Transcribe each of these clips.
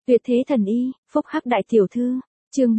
Tuyệt thế thần y, phúc hắc đại tiểu thư, chương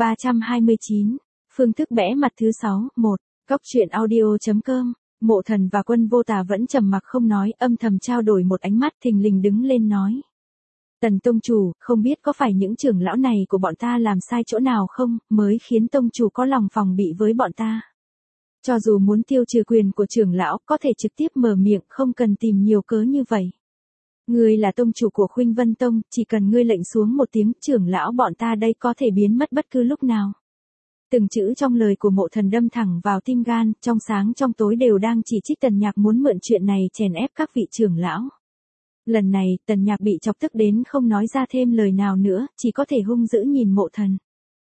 329, phương thức bẽ mặt thứ 6, 1, góc truyện audio.com, Mộ Thần và Quân Vô Tà vẫn trầm mặc không nói, âm thầm trao đổi một ánh mắt, thình lình đứng lên nói. Tần tông chủ, không biết có phải những trưởng lão này của bọn ta làm sai chỗ nào không, mới khiến tông chủ có lòng phòng bị với bọn ta. Cho dù muốn tiêu trừ quyền của trưởng lão, có thể trực tiếp mở miệng, không cần tìm nhiều cớ như vậy. Ngươi là tông chủ của Khuynh Vân Tông, chỉ cần ngươi lệnh xuống một tiếng, trưởng lão bọn ta đây có thể biến mất bất cứ lúc nào. Từng chữ trong lời của Mộ Thần đâm thẳng vào tim gan, trong sáng trong tối đều đang chỉ trích Tần Nhạc muốn mượn chuyện này chèn ép các vị trưởng lão. Lần này, Tần Nhạc bị chọc tức đến không nói ra thêm lời nào nữa, chỉ có thể hung dữ nhìn Mộ Thần.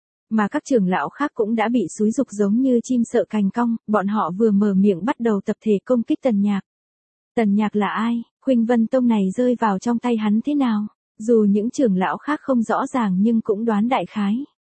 Mà các trưởng lão khác cũng đã bị xúi giục giống như chim sợ cành cong, bọn họ vừa mở miệng bắt đầu tập thể công kích Tần Nhạc. Tần Nhạc là ai? Khuynh Vân Tông này rơi vào trong tay hắn thế nào? Dù những trưởng lão khác không rõ ràng nhưng cũng đoán đại khái.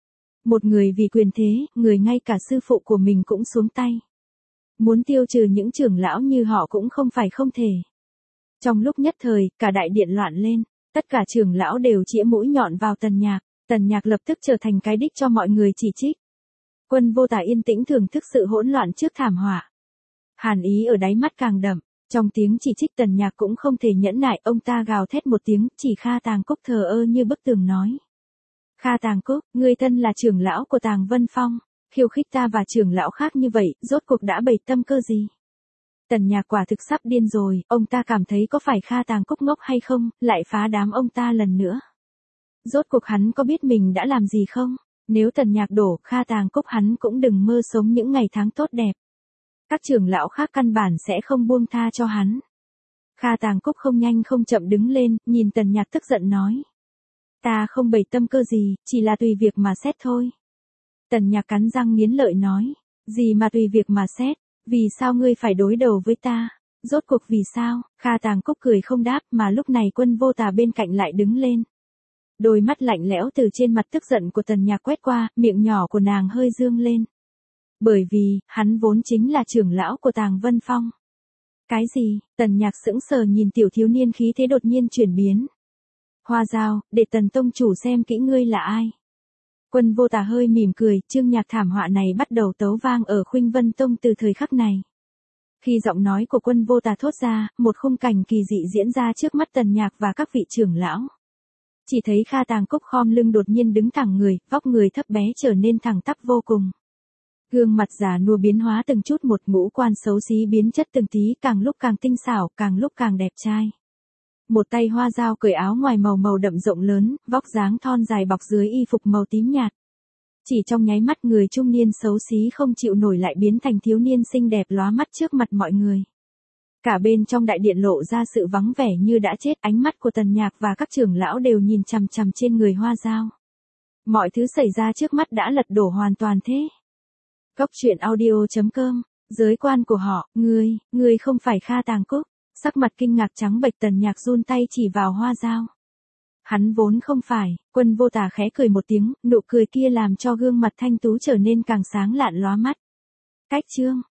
Một người vì quyền thế, người ngay cả sư phụ của mình cũng xuống tay. Muốn tiêu trừ những trưởng lão như họ cũng không phải không thể. Trong lúc nhất thời, cả đại điện loạn lên, tất cả trưởng lão đều chĩa mũi nhọn vào Tần Nhạc lập tức trở thành cái đích cho mọi người chỉ trích. Quân Vô Tà yên tĩnh thưởng thức sự hỗn loạn trước thảm họa. Hàn ý ở đáy mắt càng đậm, trong tiếng chỉ trích Tần Nhạc cũng không thể nhẫn nại, ông ta gào thét một tiếng, chỉ Kha Tàng Cúc thờ ơ như bức tường nói. Kha Tàng Cúc, ngươi thân là trưởng lão của Tàng Vân Phong, khiêu khích ta và trưởng lão khác như vậy, rốt cuộc đã bày tâm cơ gì? Tần Nhạc quả thực sắp điên rồi, ông ta cảm thấy có phải Kha Tàng Cúc ngốc hay không, lại phá đám ông ta lần nữa. Rốt cuộc hắn có biết mình đã làm gì không? Nếu Tần Nhạc đổ, Kha Tàng Cúc hắn cũng đừng mơ sống những ngày tháng tốt đẹp. Các trưởng lão khác căn bản sẽ không buông tha cho hắn. Kha Tàng Cúc không nhanh không chậm đứng lên, nhìn Tần Nhạc tức giận nói. Ta không bày tâm cơ gì, chỉ là tùy việc mà xét thôi. Tần Nhạc cắn răng nghiến lợi nói. Gì mà tùy việc mà xét, vì sao ngươi phải đối đầu với ta? Rốt cuộc vì sao? Kha Tàng Cúc cười không đáp, mà lúc này Quân Vô Tà bên cạnh lại đứng lên. Đôi mắt lạnh lẽo từ trên mặt tức giận của Tần Nhạc quét qua, miệng nhỏ của nàng hơi dương lên. Bởi vì, hắn vốn chính là trưởng lão của Tàng Vân Phong. Cái gì? Tần Nhạc sững sờ nhìn tiểu thiếu niên khí thế đột nhiên chuyển biến. Hoa Dao, để Tần tông chủ xem kỹ ngươi là ai. Quân Vô Tà hơi mỉm cười, chương nhạc thảm họa này bắt đầu tấu vang ở Khuynh Vân Tông từ thời khắc này. Khi giọng nói của Quân Vô Tà thốt ra, một khung cảnh kỳ dị diễn ra trước mắt Tần Nhạc và các vị trưởng lão. Chỉ thấy Kha Tàng Cúc khom lưng đột nhiên đứng thẳng người, vóc người thấp bé trở nên thẳng tắp vô cùng. Gương mặt già nua biến hóa từng chút một, ngũ quan xấu xí biến chất từng tí, càng lúc càng tinh xảo, càng lúc càng đẹp trai. Một tay Hoa Dao cởi áo ngoài màu đậm rộng lớn, vóc dáng thon dài bọc dưới y phục màu tím nhạt. Chỉ trong nháy mắt người trung niên xấu xí không chịu nổi lại biến thành thiếu niên xinh đẹp lóa mắt trước mặt mọi người. Cả bên trong đại điện lộ ra sự vắng vẻ như đã chết, ánh mắt của Tần Nhạc và các trưởng lão đều nhìn chằm chằm trên người Hoa Dao. Mọi thứ xảy ra trước mắt đã lật đổ hoàn toàn thế. Góc truyện audio.com, giới quan của họ, ngươi không phải Kha Tàng Cúc. Sắc mặt kinh ngạc trắng bệch, Tần Nhạc run tay chỉ vào Hoa Dao. Hắn vốn không phải. Quân Vô Tà khẽ cười một tiếng, nụ cười kia làm cho gương mặt thanh tú trở nên càng sáng lạn lóa mắt. Cách chương,